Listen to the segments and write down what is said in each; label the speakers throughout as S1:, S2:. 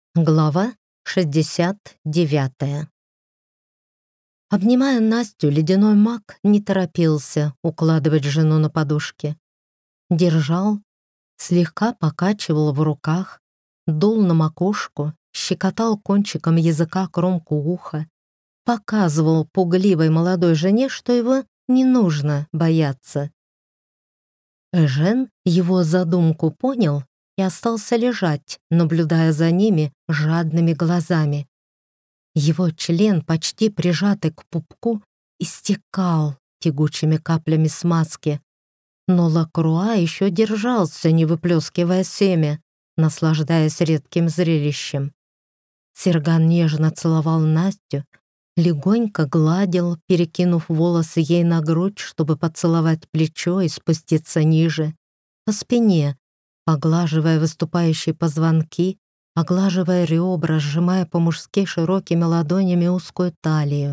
S1: Глава 69. Обнимая Настю, ледяной маг не торопился укладывать жену на подушки. Держал, слегка покачивал в руках, дул на макушку, щекотал кончиком языка кромку уха, показывал пугливой молодой жене, что его не нужно бояться. Эжен его задумку понял и остался лежать, наблюдая за ними жадными глазами. Его член, почти прижатый к пупку, истекал тягучими каплями смазки, но Лакруа еще держался, не выплескивая семя, наслаждаясь редким зрелищем. Серган нежно целовал Настю, легонько гладил, перекинув волосы ей на грудь, чтобы поцеловать плечо и спуститься ниже, по спине, поглаживая выступающие позвонки, оглаживая ребра, сжимая по-мужски широкими ладонями узкую талию.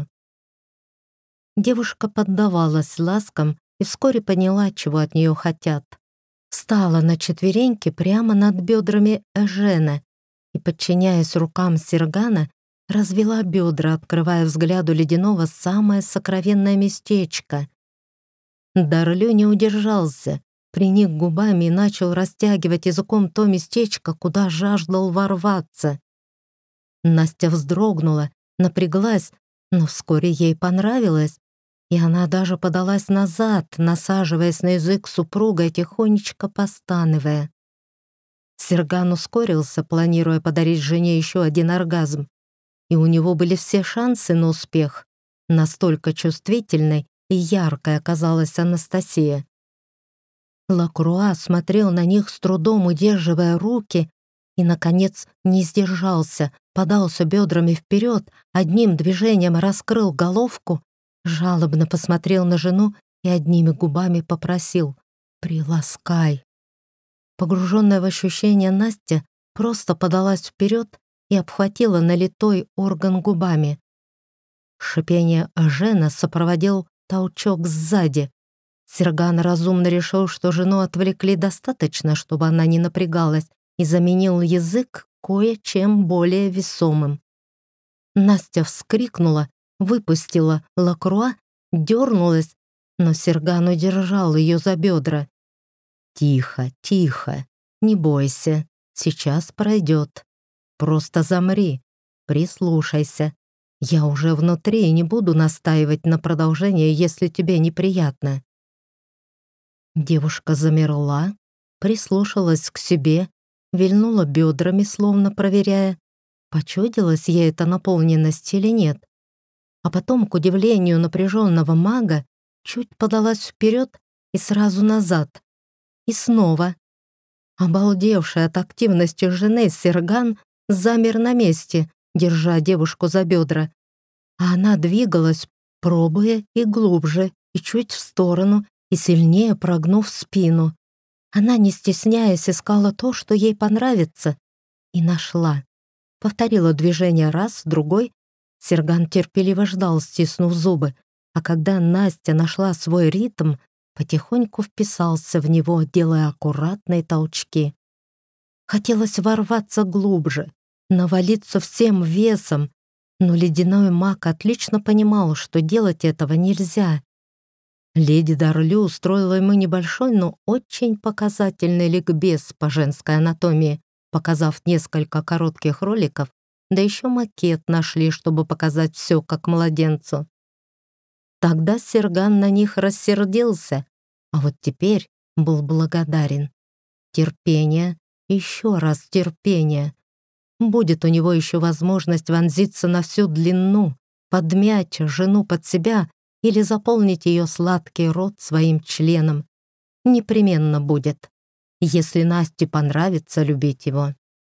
S1: Девушка поддавалась ласкам и вскоре поняла, чего от нее хотят. Встала на четвереньки прямо над бедрами Эжена и, подчиняясь рукам Сергана, развела бедра, открывая взгляду ледяного самое сокровенное местечко. Дарлю не удержался, приник губами и начал растягивать языком то местечко, куда жаждал ворваться. Настя вздрогнула, напряглась, но вскоре ей понравилось, и она даже подалась назад, насаживаясь на язык супруга и тихонечко постановая. Серган ускорился, планируя подарить жене еще один оргазм, и у него были все шансы на успех. Настолько чувствительной и яркой оказалась Анастасия. Лакруа смотрел на них с трудом, удерживая руки, и, наконец, не сдержался, подался бедрами вперед, одним движением раскрыл головку, жалобно посмотрел на жену и одними губами попросил: «Приласкай». Погруженная в ощущение Настя просто подалась вперед и обхватила налитой орган губами. Шипение Эжена сопроводил толчок сзади. Серган разумно решил, что жену отвлекли достаточно, чтобы она не напрягалась, и заменил язык кое-чем более весомым. Настя вскрикнула, выпустила Лакруа, дернулась, но Серган удержал ее за бедра. «Тихо, тихо, не бойся, сейчас пройдет. Просто замри, прислушайся. Я уже внутри и не буду настаивать на продолжении, если тебе неприятно». Девушка замерла, прислушалась к себе, вильнула бедрами, словно проверяя, почудилась ей эта наполненность или нет. А потом, к удивлению напряженного мага, чуть подалась вперед и сразу назад. И снова. Обалдевший от активности жены, Серган замер на месте, держа девушку за бедра. А она двигалась, пробуя и глубже, и чуть в сторону, и сильнее прогнув спину. Она, не стесняясь, искала то, что ей понравится, и нашла. Повторила движение раз, другой. Серган терпеливо ждал, стиснув зубы, а когда Настя нашла свой ритм, потихоньку вписался в него, делая аккуратные толчки. Хотелось ворваться глубже, навалиться всем весом, но ледяной маг отлично понимал, что делать этого нельзя. Леди Дарлю устроила ему небольшой, но очень показательный ликбез по женской анатомии, показав несколько коротких роликов, да еще макет нашли, чтобы показать все как младенцу. Тогда Серган на них рассердился, а вот теперь был благодарен. Терпение, еще раз терпение. Будет у него еще возможность вонзиться на всю длину, подмять жену под себя или заполнить ее сладкий рот своим членом. Непременно будет, если Насте понравится любить его.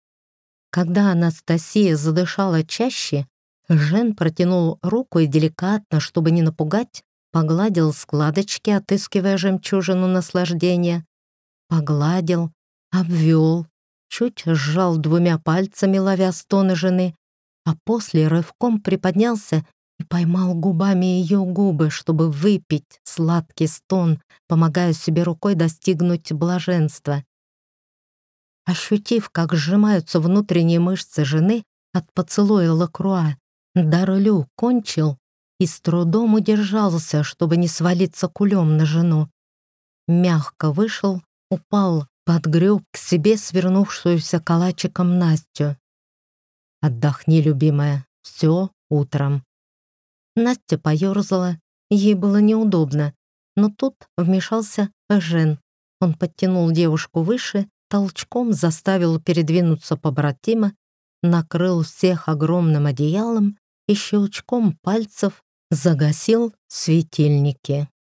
S1: Когда Анастасия задышала чаще, Жен протянул руку и деликатно, чтобы не напугать, погладил складочки, отыскивая жемчужину наслаждения. Погладил, обвел, чуть сжал двумя пальцами, ловя стоны жены, а после рывком приподнялся и поймал губами ее губы, чтобы выпить сладкий стон, помогая себе рукой достигнуть блаженства. Ощутив, как сжимаются внутренние мышцы жены от поцелуя Лакруа, Дарлю кончил и с трудом удержался, чтобы не свалиться кулем на жену. Мягко вышел, упал, подгреб к себе свернувшуюся калачиком Настю. «Отдохни, любимая, все утром». Настя поерзала, ей было неудобно, но тут вмешался Эжен. Он подтянул девушку выше, толчком заставил передвинуться побратима, накрыл всех огромным одеялом и щелчком пальцев загасил светильники.